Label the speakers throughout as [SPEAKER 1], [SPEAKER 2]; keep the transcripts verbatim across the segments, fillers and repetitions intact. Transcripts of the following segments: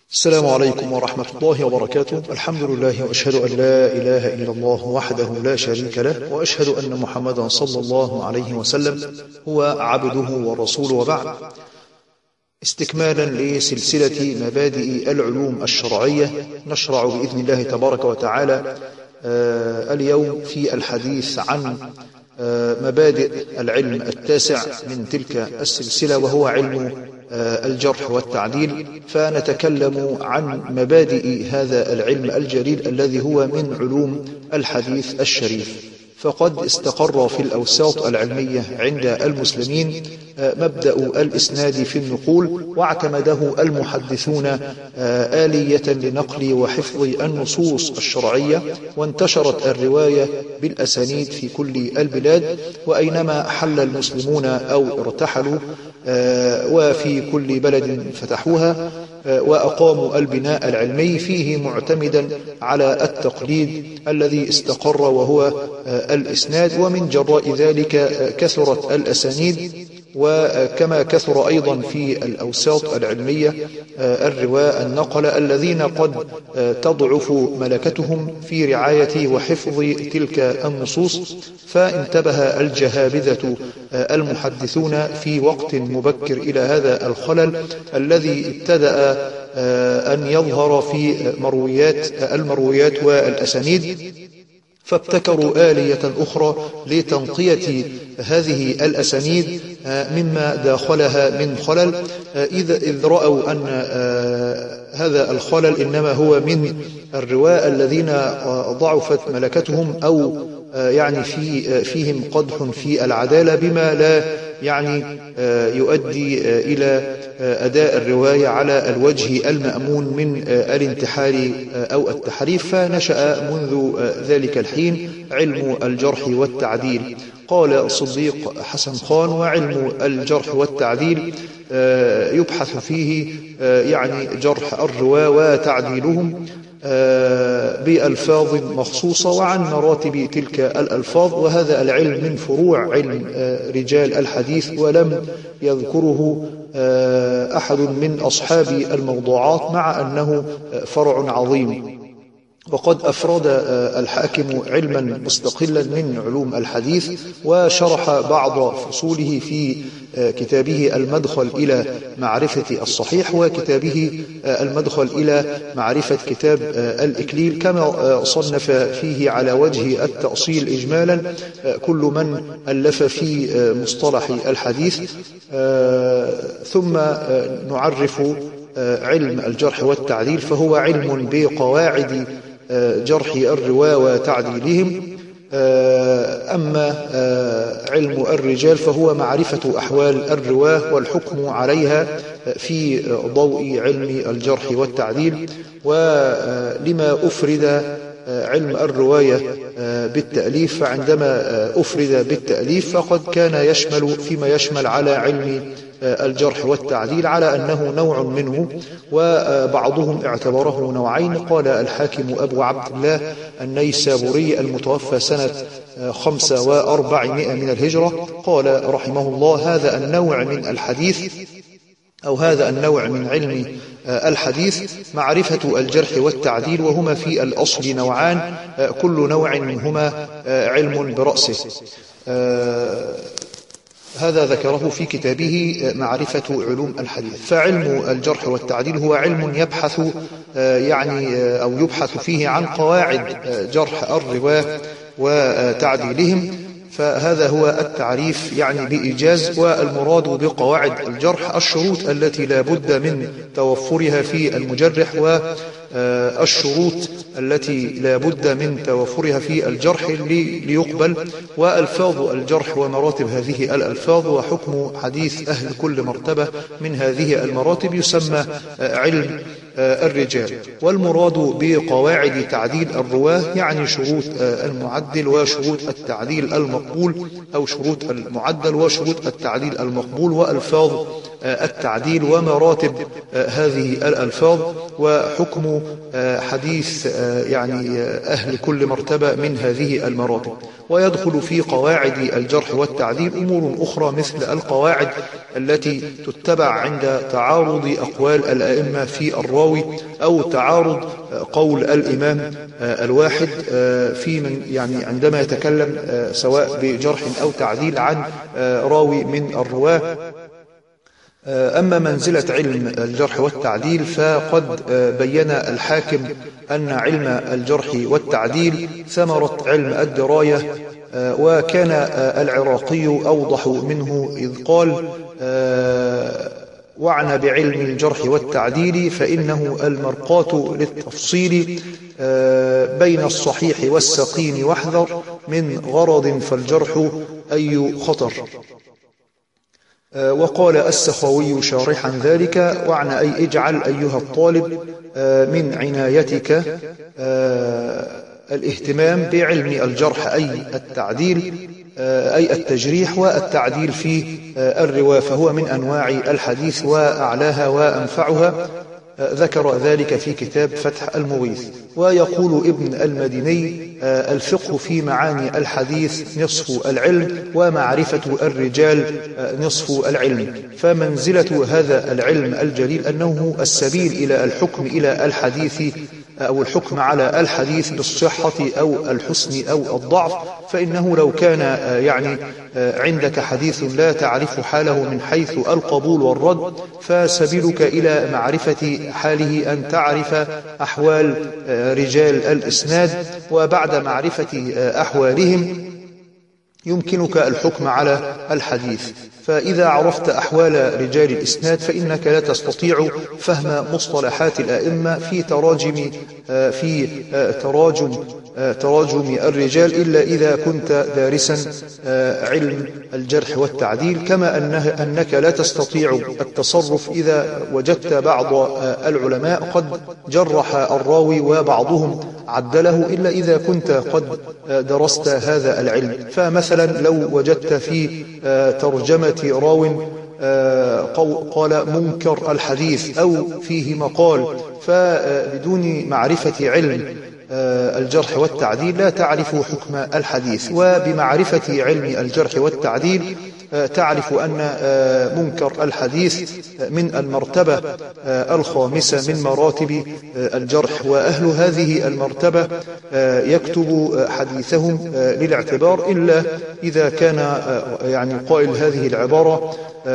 [SPEAKER 1] السلام عليكم ورحمة الله وبركاته. الحمد لله وأشهد أن لا إله إلا الله وحده لا شريك له، وأشهد أن محمدا صلى الله عليه وسلم هو عبده ورسوله، وبعد. استكمالا لسلسلة مبادئ العلوم الشرعية، نشرع بإذن الله تبارك وتعالى آه اليوم في الحديث عن آه مبادئ العلم التاسع من تلك السلسلة، وهو علم الجرح والتعديل. فنتكلم عن مبادئ هذا العلم الجليل الذي هو من علوم الحديث الشريف. فقد استقر في الأوساط العلمية عند المسلمين مبدأ الإسناد في النقول، واعتمده المحدثون آلية لنقل وحفظ النصوص الشرعية، وانتشرت الرواية بالأسانيد في كل البلاد، وأينما حل المسلمون أو ارتحلوا وفي كل بلد فتحوها وأقاموا البناء العلمي فيه معتمدا على التقليد الذي استقر وهو الإسناد. ومن جراء ذلك كثرت الأسانيد، وكما كثر أيضا في الأوساط العلمية الرواة النقل الذين قد تضعف ملكتهم في رعاية وحفظ تلك النصوص. فانتبه الجهابذة المحدثون في وقت مبكر إلى هذا الخلل الذي ابتدأ أن يظهر في مرويات المرويات والأسانيد، فابتكروا آلية أخرى لتنقية هذه الأسانيد مما داخلها من خلل، إذ رأوا أن هذا الخلل إنما هو من الرواة الذين ضعفت ملكتهم أو يعني في فيهم قدح في العدالة بما لا يعني يؤدي إلى أداء الرواية على الوجه المأمون من الانتحال أو التحريف. فنشأ منذ ذلك الحين علم الجرح والتعديل. قال صديق حسن خان: وعلم الجرح والتعديل يبحث فيه يعني جرح الرواة وتعديلهم بألفاظ مخصوصة وعن مراتب تلك الألفاظ، وهذا العلم من فروع علم رجال الحديث، ولم يذكره أحد من أصحاب الموضوعات مع أنه فرع عظيم. وقد أفرد الحاكم علما مستقلا من علوم الحديث، وشرح بعض فصوله في كتابه المدخل إلى معرفة الصحيح، وكتابه المدخل إلى معرفة كتاب الإكليل، كما صنف فيه على وجه التأصيل إجمالا كل من ألف في مصطلح الحديث. ثم نعرف علم الجرح والتعديل، فهو علم بقواعد جرح الرواة وتعديلهم. أما علم الرجال فهو معرفة أحوال الرواة والحكم عليها في ضوء علم الجرح والتعديل. ولما أفرد علم الرواية بالتأليف، فعندما أفرد بالتأليف فقد كان يشمل فيما يشمل على علم الجرح والتعديل على أنه نوع منه، وبعضهم اعتبره نوعين. قال الحاكم أبو عبد الله النيسابوري المتوفى سنة خمسة وأربعمائة من الهجرة، قال رحمه الله: هذا النوع من الحديث أو هذا النوع من علم الحديث معرفة الجرح والتعديل، وهما في الأصل نوعان، كل نوع منهما علم برأسه. هذا ذكره في كتابه معرفة علوم الحديث. فعلم الجرح والتعديل هو علم يبحث يعني أو يبحث فيه عن قواعد جرح الرواة وتعديلهم. فهذا هو التعريف يعني بإيجاز. والمراد بقواعد الجرح الشروط التي لا بد من توفرها في المجرح، والشروط التي لا بد من توفرها في الجرح ليقبل، وألفاظ الجرح ومراتب هذه الألفاظ، وحكم حديث أهل كل مرتبة من هذه المراتب يسمى علم الرجال. والمراد بقواعد تعديل الرواة يعني شروط المعدل وشروط التعديل المقبول، أو شروط المعدل وشروط التعديل المقبول، وألفاظ التعديل ومراتب هذه الألفاظ وحكم حديث يعني أهل كل مرتبة من هذه المراتب. ويدخل في قواعد الجرح والتعديل أمور أخرى مثل القواعد التي تتبع عند تعارض أقوال الأئمة في الراوي أو تعارض قول الإمام الواحد في من يعني عندما يتكلم سواء بجرح أو تعديل عن راوي من الرواة. أما منزلة علم الجرح والتعديل فقد بين الحاكم أن علم الجرح والتعديل ثمرة علم الدراية، وكان العراقي أوضح منه إذ قال: وعنى بعلم الجرح والتعديل فإنه المرقاة للتفصيل بين الصحيح والسقيم، واحذر من غرض فالجرح أي خطر. وقال السخاوي شارحا ذلك: وعنى أي اجعل أيها الطالب من عنايتك الاهتمام بعلم الجرح أي التعديل أي التجريح والتعديل في الرواية، فهو من أنواع الحديث وأعلاها وأنفعها. ذكر ذلك في كتاب فتح المغيث. ويقول ابن المديني: الفقه في معاني الحديث نصف العلم، ومعرفة الرجال نصف العلم. فمنزلة هذا العلم الجليل أنه السبيل إلى الحكم إلى الحديث أو الحكم على الحديث بالصحة أو الحسن أو الضعف. فإنه لو كان يعني عندك حديث لا تعرف حاله من حيث القبول والرد، فسبيلك إلى معرفة حاله أن تعرف أحوال رجال الإسناد، وبعد معرفة أحوالهم يمكنك الحكم على الحديث. فإذا عرفت أحوال رجال الإسناد فإنك لا تستطيع فهم مصطلحات الأئمة في تراجم في تراجم تراجم الرجال إلا إذا كنت دارسا علم الجرح والتعديل، كما أنه أنك لا تستطيع التصرف إذا وجدت بعض العلماء قد جرح الراوي وبعضهم عدله إلا إذا كنت قد درست هذا العلم. فمثلا لو وجدت في ترجمة راو قال منكر الحديث أو فيه مقال، فبدون معرفة علم الجرح والتعديل لا تعرف حكم الحديث. وبمعرفة علم الجرح والتعديل تعرف أن منكر الحديث من المرتبة الخامسة من مراتب الجرح، وأهل هذه المرتبة يكتب حديثهم للاعتبار إلا إذا كان يعني قائل هذه العبارة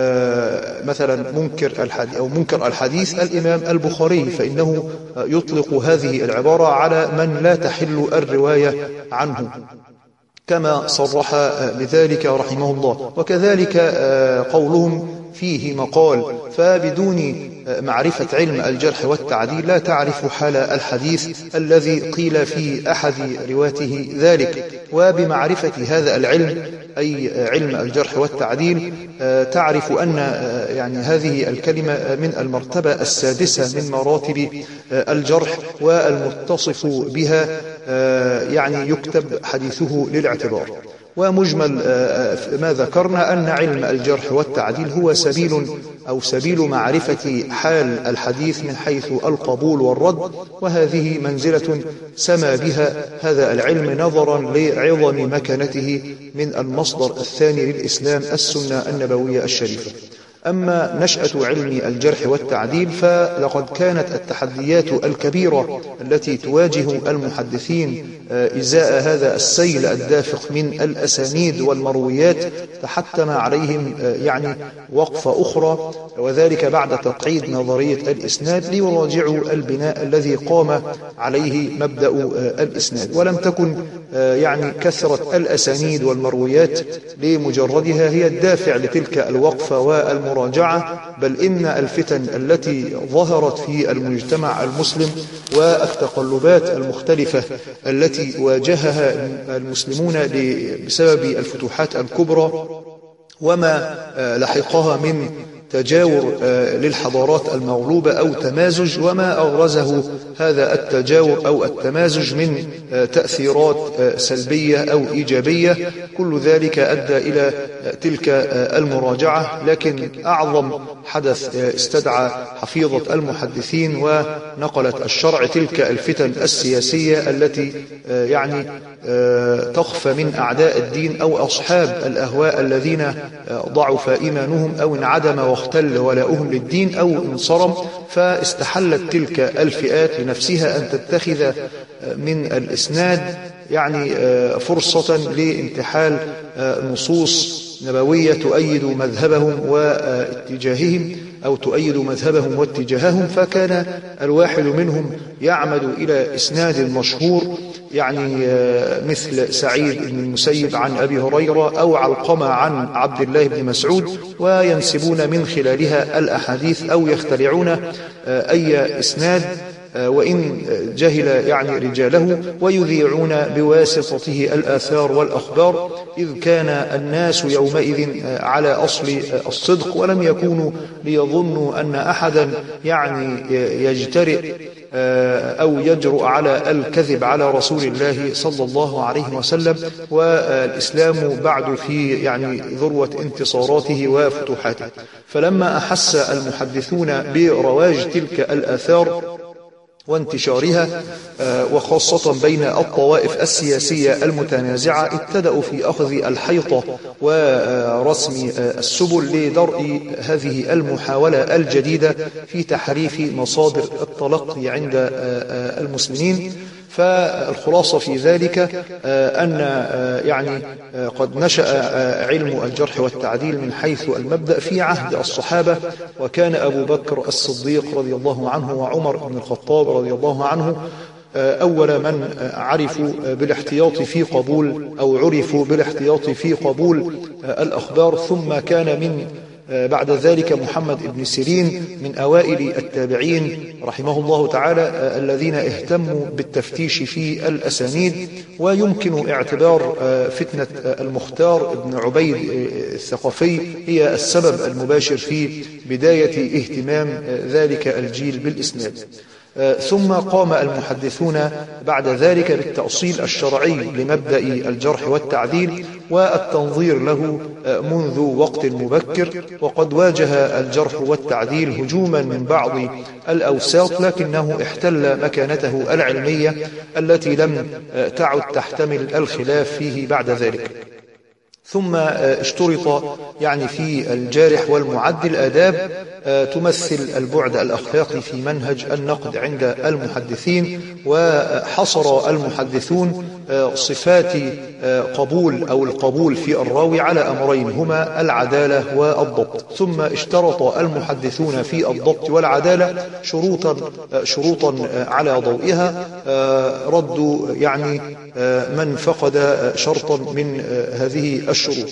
[SPEAKER 1] مثلا منكر الحديث أو منكر الحديث الإمام البخاري، فإنه يطلق هذه العبارة على من لا تحل الرواية عنه، كما صرح بذلك رحمه الله. وكذلك قولهم فيه مقال، فبدون معرفة علم الجرح والتعديل لا تعرف حال الحديث الذي قيل في أحد رواته ذلك. وبمعرفة هذا العلم أي علم الجرح والتعديل تعرف أن يعني هذه الكلمة من المرتبة السادسة من مراتب الجرح، والمتصف بها يعني يكتب حديثه للاعتبار. ومجمل ما ذكرنا أن علم الجرح والتعديل هو سبيل أو سبيل معرفة حال الحديث من حيث القبول والرد، وهذه منزلة سمى بها هذا العلم نظرا لعظم مكانته من المصدر الثاني للإسلام، السنة النبوية الشريفة. أما نشأة علم الجرح والتعديل فلقد كانت التحديات الكبيرة التي تواجه المحدثين إزاء هذا السيل الدافق من الأسانيد والمرويات تحتم عليهم يعني وقفة أخرى، وذلك بعد تقعيد نظرية الإسناد ليراجعوا البناء الذي قام عليه مبدأ الإسناد. ولم تكن يعني كثرة الأسانيد والمرويات لمجردها هي الدافع لتلك الوقفة والمراجعة، بل إن الفتن التي ظهرت في المجتمع المسلم والتقلبات المختلفة التي واجهها المسلمون بسبب الفتوحات الكبرى وما لحقها من تجاور للحضارات المغلوبة أو تمازج، وما أغرزه هذا التجاور أو التمازج من تأثيرات سلبية أو إيجابية. كل ذلك أدى إلى تلك المراجعة. لكن أعظم حدث استدعى حفيظة المحدثين ونقلت الشرع تلك الفتن السياسية التي يعني تخفى من أعداء الدين أو أصحاب الأهواء الذين ضعف إيمانهم أو انعدم واختل ولاؤهم للدين أو انصرم، فاستحلت تلك الفئات لنفسها أن تتخذ من الإسناد يعني فرصة لانتحال نصوص نبوية تؤيد مذهبهم واتجاههم أو تؤيد مذهبهم واتجاههم، فكان الواحد منهم يعمد إلى إسناد مشهور يعني مثل سعيد بن المسيب عن أبي هريرة أو علقمة عن عبد الله بن مسعود، وينسبون من خلالها الأحاديث أو يخترعون أي إسناد وإن جهل يعني رجاله، ويذيعون بواسطته الآثار والأخبار، إذ كان الناس يومئذ على أصل الصدق، ولم يكونوا ليظنوا أن أحدا يعني يجترئ أو يجرؤ على الكذب على رسول الله صلى الله عليه وسلم، والإسلام بعد في يعني ذروة انتصاراته وفتوحاته. فلما أحس المحدثون برواج تلك الآثار وانتشارها وخاصة بين الطوائف السياسية المتنازعة، ابتدأوا في أخذ الحيطة ورسم السبل لدرء هذه المحاولة الجديدة في تحريف مصادر التلقي عند المسلمين. فالخلاصة في ذلك أن يعني قد نشأ علم الجرح والتعديل من حيث المبدأ في عهد الصحابة، وكان أبو بكر الصديق رضي الله عنه وعمر بن الخطاب رضي الله عنه أول من عرفوا بالاحتياط في قبول أو عرفوا بالاحتياط في قبول الأخبار. ثم كان من بعد ذلك محمد بن سيرين من أوائل التابعين رحمه الله تعالى الذين اهتموا بالتفتيش في الأسانيد. ويمكن اعتبار فتنة المختار بن عبيد الثقفي هي السبب المباشر في بداية اهتمام ذلك الجيل بالإسناد. ثم قام المحدثون بعد ذلك بالتأصيل الشرعي لمبدأ الجرح والتعديل والتنظير له منذ وقت مبكر، وقد واجه الجرح والتعديل هجوما من بعض الأوساط، لكنه احتل مكانته العلمية التي لم تعد تحتمل الخلاف فيه بعد ذلك. ثم اشترط يعني في الجارح والمعدل آداب تمثل البعد الأخلاقي في منهج النقد عند المحدثين، وحصر المحدثون صفات قبول أو القبول في الراوي على أمرين هما العدالة والضبط. ثم اشترط المحدثون في الضبط والعدالة شروطا شروطا على ضوئها رد يعني من فقد شرطا من هذه الشروط.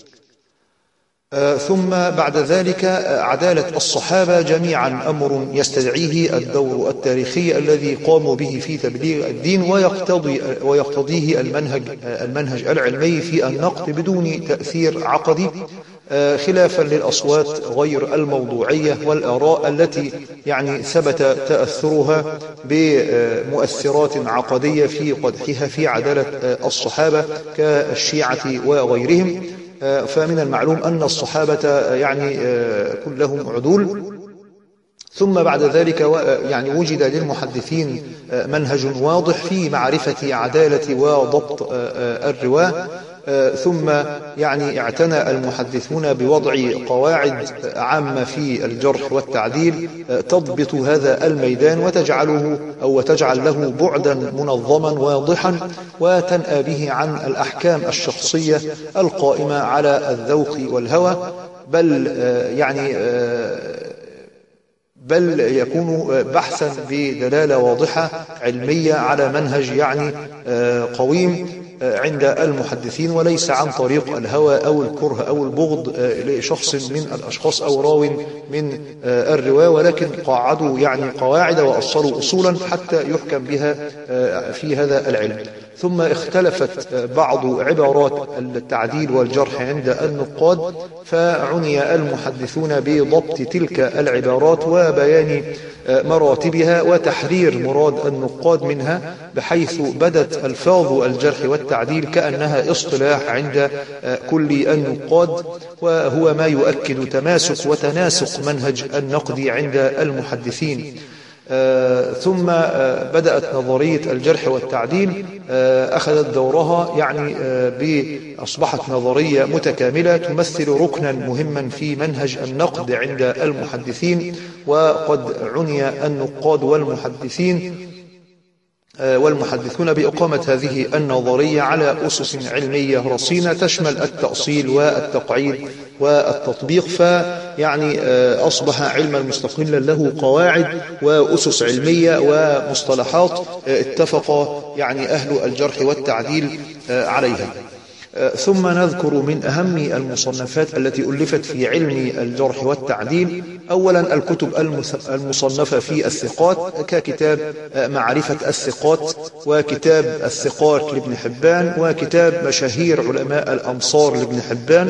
[SPEAKER 1] ثم بعد ذلك عدالة الصحابة جميعا أمر يستدعيه الدور التاريخي الذي قاموا به في تبليغ الدين، ويقتضي ويقتضيه المنهج المنهج العلمي في النقد بدون تأثير عقدي، خلافا للأصوات غير الموضوعية والآراء التي يعني ثبت تأثرها بمؤثرات عقدية في قدحها في عدالة الصحابة كالشيعة وغيرهم. فمن المعلوم أن الصحابة يعني كلهم عدول. ثم بعد ذلك يعني وجد للمحدثين منهج واضح في معرفة عدالة وضبط الرواة. ثم يعني اعتنى المحدثون بوضع قواعد عامة في الجرح والتعديل تضبط هذا الميدان وتجعله أو تجعل له بعدا منظما واضحا، وتنأى به عن الأحكام الشخصية القائمة على الذوق والهوى، بل يعني بل يكون بحثا بدلالة واضحة علمية على منهج يعني قويم عند المحدثين، وليس عن طريق الهوى أو الكره أو البغض لشخص من الأشخاص أو راو من الرواة، ولكن قاعدوا يعني قواعد وأصلوا أصولا حتى يحكم بها في هذا العلم. ثم اختلفت بعض عبارات التعديل والجرح عند النقاد، فعني المحدثون بضبط تلك العبارات وبيان مراتبها وتحرير مراد النقاد منها، بحيث بدت ألفاظ الجرح والتعديل كأنها اصطلاح عند كل النقاد، وهو ما يؤكد تماسك وتناسق منهج النقد عند المحدثين. آه ثم آه بدأت نظرية الجرح والتعديل آه أخذت دورها، يعني آه أصبحت نظرية متكاملة تمثل ركنا مهما في منهج النقد عند المحدثين. وقد عني النقاد والمحدثين والمحدثون بإقامة هذه النظرية على أسس علمية رصينة تشمل التأصيل والتقعيد والتطبيق، فيعني أصبح علما مستقلا له قواعد وأسس علمية ومصطلحات اتفق يعني أهل الجرح والتعديل عليها. ثم نذكر من أهم المصنفات التي ألفت في علم الجرح والتعديل أولا الكتب المصنفة في الثقات، ككتاب معرفة الثقات، وكتاب الثقات لابن حبان، وكتاب مشاهير علماء الأمصار لابن حبان،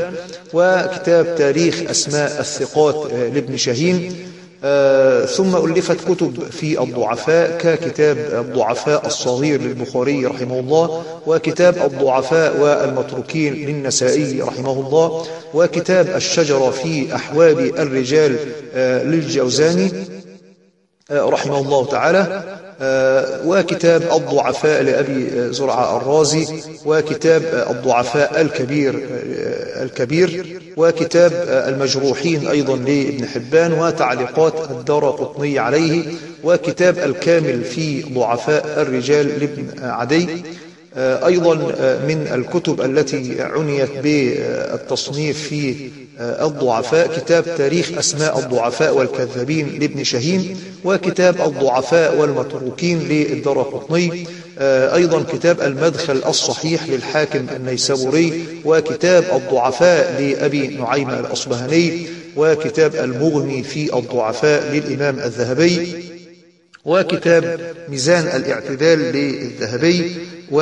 [SPEAKER 1] وكتاب تاريخ أسماء الثقات لابن شاهين. آه ثم ألفت كتب في الضعفاء، ككتاب الضعفاء الصغير للبخاري رحمه الله، وكتاب الضعفاء والمتروكين للنسائي رحمه الله، وكتاب الشجرة في أحوال الرجال آه للجوزاني آه رحمه الله تعالى، آه وكتاب الضعفاء لأبي زرعة الرازي، وكتاب الضعفاء الكبير آه الكبير وكتاب المجروحين أيضا لابن حبان، وتعليقات الدارقطني عليه، وكتاب الكامل في ضعفاء الرجال لابن عدي. أيضا من الكتب التي عنيت بالتصنيف في الضعفاء كتاب تاريخ أسماء الضعفاء والكذابين لابن شاهين، وكتاب الضعفاء والمتروكين للدارقطني، أيضا كتاب المدخل الصحيح للحاكم النيسابوري، وكتاب الضعفاء لأبي نعيم الأصبهاني، وكتاب المغني في الضعفاء للإمام الذهبي، وكتاب ميزان الاعتدال للذهبي،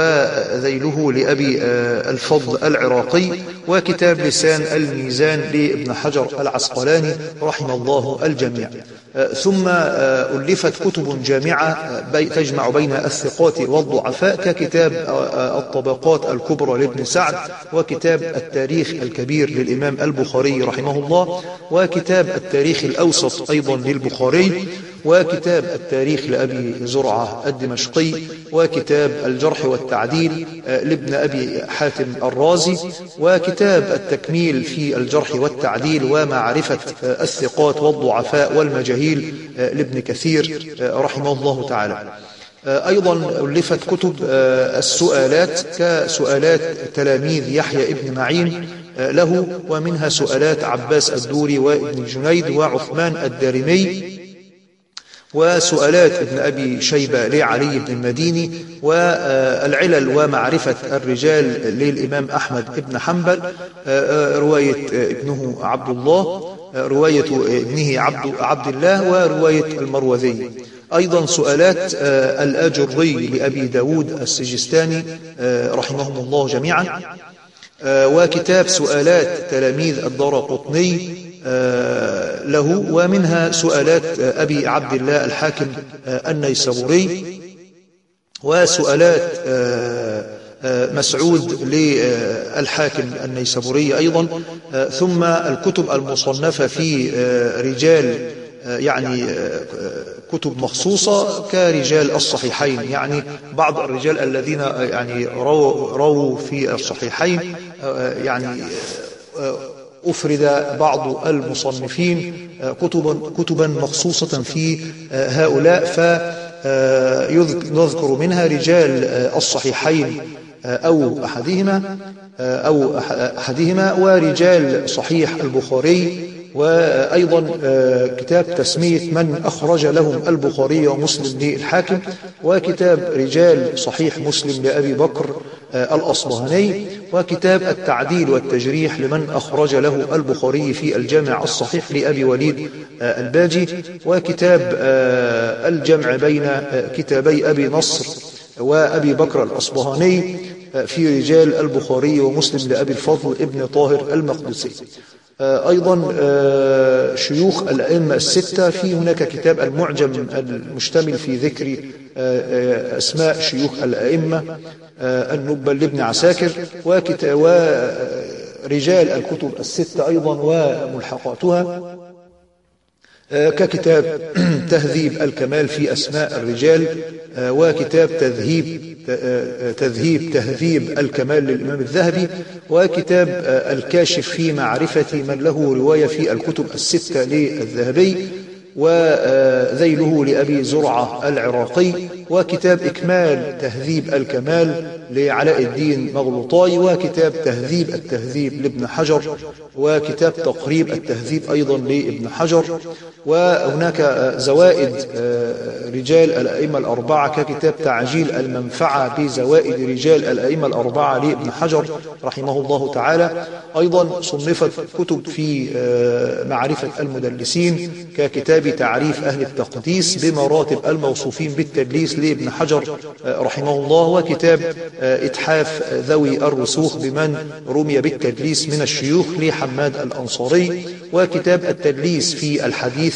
[SPEAKER 1] وذيله لأبي الفضل العراقي، وكتاب لسان الميزان لابن حجر العسقلاني رحمه الله الجميع. ثم ألفت كتب جامعة تجمع بين الثقات والضعفاء، ككتاب الطبقات الكبرى لابن سعد، وكتاب التاريخ الكبير للإمام البخاري رحمه الله، وكتاب التاريخ الأوسط أيضا للبخاري، وكتاب التاريخ لأبي زرعة الدمشقي، وكتاب الجرح والتعديل لابن أبي حاتم الرازي، وكتاب التكميل في الجرح والتعديل ومعرفة الثقات والضعفاء والمجاهيل لابن كثير رحمه الله تعالى. أيضا ألفت كتب السؤالات، كسؤالات تلاميذ يحيى ابن معين له، ومنها سؤالات عباس الدوري وابن جنيد وعثمان الدارمي، وسؤالات ابن أبي شيبة لعلي بن المديني، والعلل ومعرفة الرجال للإمام أحمد بن حنبل، رواية ابنه عبد الله، رواية ابنه عبد, عبد الله، ورواية المروذي. أيضا سؤالات الآجري لأبي داود السجستاني رحمهم الله جميعا، وكتاب سؤالات تلاميذ الدارقطني له، ومنها سؤالات أبي عبد الله الحاكم النيسابوري، وسؤالات مسعود للحاكم النيسابوري أيضا. ثم الكتب المصنفة في رجال، يعني كتب مخصوصة كرجال الصحيحين، يعني بعض الرجال الذين يعني رووا, رووا في الصحيحين، يعني أفرد بعض المصنفين كتبا, كتبا مخصوصة في هؤلاء، فنذكر منها رجال الصحيحين أو أحدهما أو أحدهما ورجال صحيح البخاري، وأيضا كتاب تسمية من أخرج لهم البخاري ومسلم للحاكم، وكتاب رجال صحيح مسلم لأبي بكر الأصبهاني، وكتاب التعديل والتجريح لمن أخرج له البخاري في الجامع الصحيح لأبي وليد الباجي، وكتاب الجمع بين كتابي أبي نصر وأبي بكر الأصبهاني في رجال البخاري ومسلم لأبي الفضل ابن طاهر المقدسي. أيضا شيوخ الأئمة الستة، في هناك كتاب المعجم المشتمل في ذكر أسماء شيوخ الأئمة النبل لابن عساكر، ورجال الكتب الستة أيضا وملحقاتها، ككتاب تهذيب الكمال في أسماء الرجال، وكتاب تذهيب تذهيب تهذيب الكمال للإمام الذهبي، وكتاب الكاشف في معرفة من له رواية في الكتب الستة للذهبي، وذيله لأبي زرعة العراقي، وكتاب إكمال تهذيب الكمال لعلاء الدين مغلطاي، وكتاب تهذيب التهذيب لابن حجر، وكتاب تقريب التهذيب أيضا لابن حجر. وهناك زوائد رجال الأئمة الأربعة ككتاب تعجيل المنفعة بزوائد رجال الأئمة الأربعة لابن حجر رحمه الله تعالى. أيضا صنفت كتب في معرفة المدلسين ككتاب تعريف أهل التقديس بمراتب الموصوفين بالتدليس لابن حجر رحمه الله، وكتاب إتحاف ذوي الرسوخ بمن رمي بالتدليس من الشيوخ لحماد الأنصاري، وكتاب التدليس في الحديث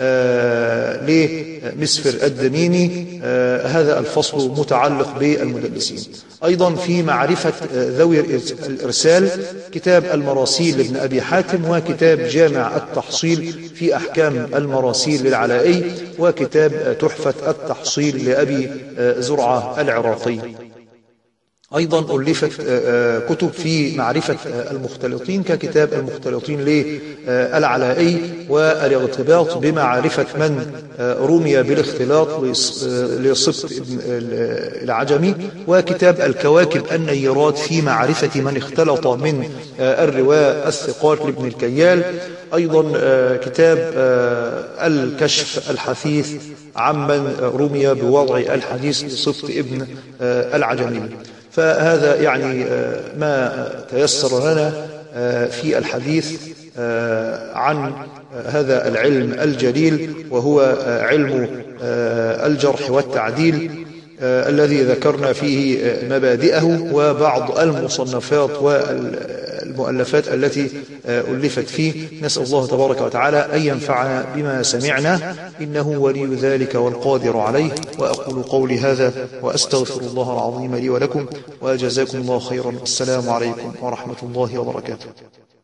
[SPEAKER 1] لمسفر الدميني، هذا الفصل متعلق بالمدلسين. أيضا في معرفة ذوي الإرسال كتاب المراسيل لابن أبي حاتم، وكتاب جامع التحصيل في أحكام المراسيل للعلائي، وكتاب تحفة التحصيل لأبي زرعة العراقي. أيضا ألفت كتب في معرفة المختلطين ككتاب المختلطين للعلائي، والاغتباط بمعرفة من رمي بالاختلاط لصبت العجمي، وكتاب الكواكب النيرات في معرفة من اختلط من الرواة الثقات لابن الكيال. أيضا كتاب الكشف الحثيث عمن رمي بوضع الحديث لصبت ابن العجمي. فهذا يعني ما تيسر لنا في الحديث عن هذا العلم الجليل، وهو علم الجرح والتعديل الذي ذكرنا فيه مبادئه وبعض المصنفات والمؤلفات التي ألفت فيه. نسأل الله تبارك وتعالى أن ينفعنا بما سمعنا، إنه ولي ذلك والقادر عليه. وأقول قولي هذا وأستغفر الله العظيم لي ولكم، وجزاكم الله خيرا. السلام عليكم ورحمة الله وبركاته.